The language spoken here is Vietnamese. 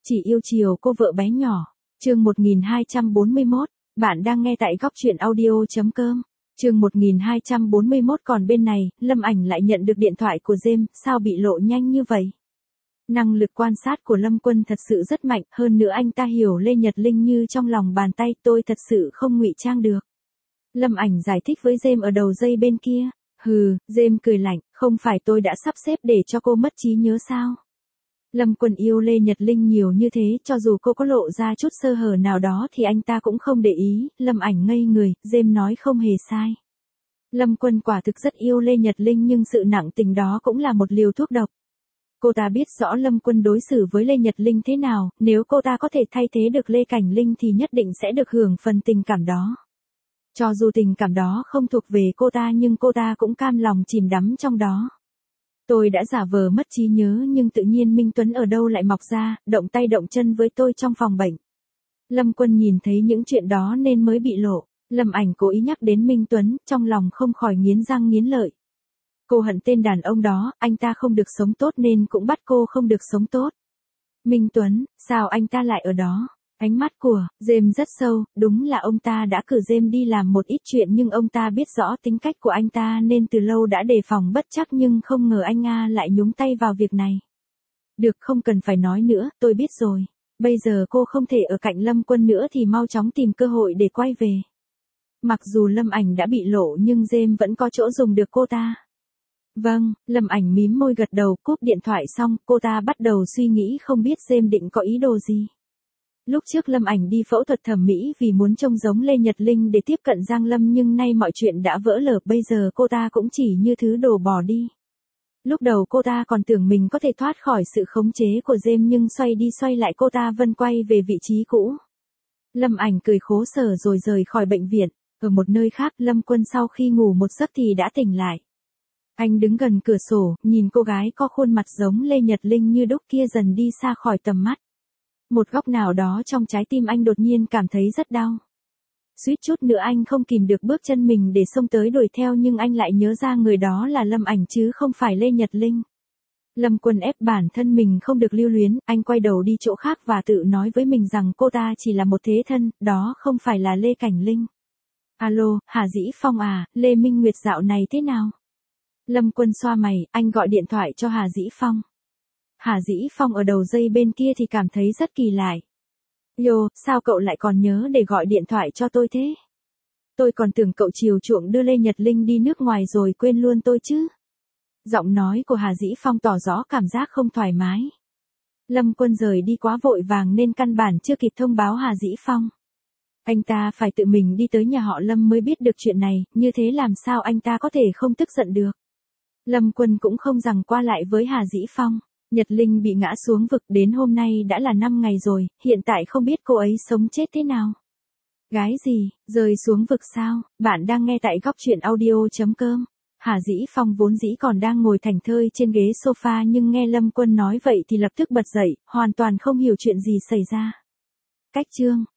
Chỉ yêu chiều cô vợ bé nhỏ. Chương 1241, bạn đang nghe tại góc truyện audio.com. Chương 1241 còn bên này, Lâm Ảnh lại nhận được điện thoại của James, sao bị lộ nhanh như vậy? Năng lực quan sát của Lâm Quân thật sự rất mạnh, hơn nữa anh ta hiểu Lê Nhật Linh như trong lòng bàn tay, tôi thật sự không ngụy trang được. Lâm Ảnh giải thích với James ở đầu dây bên kia. Hừ, James cười lạnh, không phải tôi đã sắp xếp để cho cô mất trí nhớ sao? Lâm Quân yêu Lê Nhật Linh nhiều như thế, cho dù cô có lộ ra chút sơ hở nào đó thì anh ta cũng không để ý. Lâm Ảnh ngây người, James nói không hề sai. Lâm Quân quả thực rất yêu Lê Nhật Linh, nhưng sự nặng tình đó cũng là một liều thuốc độc. Cô ta biết rõ Lâm Quân đối xử với Lê Nhật Linh thế nào, nếu cô ta có thể thay thế được Lê Cảnh Linh thì nhất định sẽ được hưởng phần tình cảm đó. Cho dù tình cảm đó không thuộc về cô ta nhưng cô ta cũng cam lòng chìm đắm trong đó. Tôi đã giả vờ mất trí nhớ nhưng tự nhiên Minh Tuấn ở đâu lại mọc ra, động tay động chân với tôi trong phòng bệnh. Lâm Quân nhìn thấy những chuyện đó nên mới bị lộ. Lâm Ảnh cố ý nhắc đến Minh Tuấn, trong lòng không khỏi nghiến răng nghiến lợi. Cô hận tên đàn ông đó, anh ta không được sống tốt nên cũng bắt cô không được sống tốt. Minh Tuấn, sao anh ta lại ở đó? Ánh mắt của James rất sâu, đúng là ông ta đã cử James đi làm một ít chuyện nhưng ông ta biết rõ tính cách của anh ta nên từ lâu đã đề phòng bất trắc, nhưng không ngờ anh lại nhúng tay vào việc này. Được, không cần phải nói nữa, tôi biết rồi. Bây giờ cô không thể ở cạnh Lâm Quân nữa thì mau chóng tìm cơ hội để quay về. Mặc dù Lâm Ảnh đã bị lộ nhưng James vẫn có chỗ dùng được cô ta. Vâng, Lâm Ảnh mím môi gật đầu, cúp điện thoại xong, cô ta bắt đầu suy nghĩ không biết James định có ý đồ gì. Lúc trước Lâm Ảnh đi phẫu thuật thẩm mỹ vì muốn trông giống Lê Nhật Linh để tiếp cận Giang Lâm, nhưng nay mọi chuyện đã vỡ lở, bây giờ cô ta cũng chỉ như thứ đồ bỏ đi. Lúc đầu cô ta còn tưởng mình có thể thoát khỏi sự khống chế của James nhưng xoay đi xoay lại cô ta vẫn quay về vị trí cũ. Lâm Ảnh cười khổ sở rồi rời khỏi bệnh viện. Ở một nơi khác, Lâm Quân sau khi ngủ một giấc thì đã tỉnh lại. Anh đứng gần cửa sổ, nhìn cô gái có khuôn mặt giống Lê Nhật Linh như đúc kia dần đi xa khỏi tầm mắt. Một góc nào đó trong trái tim anh đột nhiên cảm thấy rất đau. Suýt chút nữa anh không kìm được bước chân mình để xông tới đuổi theo, nhưng anh lại nhớ ra người đó là Lâm Ảnh chứ không phải Lê Nhật Linh. Lâm Quân ép bản thân mình không được lưu luyến, anh quay đầu đi chỗ khác và tự nói với mình rằng cô ta chỉ là một thế thân, đó không phải là Lê Cảnh Linh. Alo, Hà Dĩ Phong à, Lê Minh Nguyệt dạo này thế nào? Lâm Quân xoa mày, anh gọi điện thoại cho Hà Dĩ Phong. Hà Dĩ Phong ở đầu dây bên kia thì cảm thấy rất kỳ lạ. Yo, sao cậu lại còn nhớ để gọi điện thoại cho tôi thế? Tôi còn tưởng cậu chiều chuộng đưa Lê Nhật Linh đi nước ngoài rồi quên luôn tôi chứ. Giọng nói của Hà Dĩ Phong tỏ rõ cảm giác không thoải mái. Lâm Quân rời đi quá vội vàng nên căn bản chưa kịp thông báo Hà Dĩ Phong. Anh ta phải tự mình đi tới nhà họ Lâm mới biết được chuyện này, như thế làm sao anh ta có thể không tức giận được. Lâm Quân cũng không giằng qua lại với Hà Dĩ Phong. Nhật Linh bị ngã xuống vực đến hôm nay đã là 5 ngày rồi, hiện tại không biết cô ấy sống chết thế nào. Gái gì, rơi xuống vực sao? Bạn đang nghe tại góc truyện audio.com. Hà Dĩ Phong vốn dĩ còn đang ngồi thảnh thơi trên ghế sofa nhưng nghe Lâm Quân nói vậy thì lập tức bật dậy, hoàn toàn không hiểu chuyện gì xảy ra. Cách chương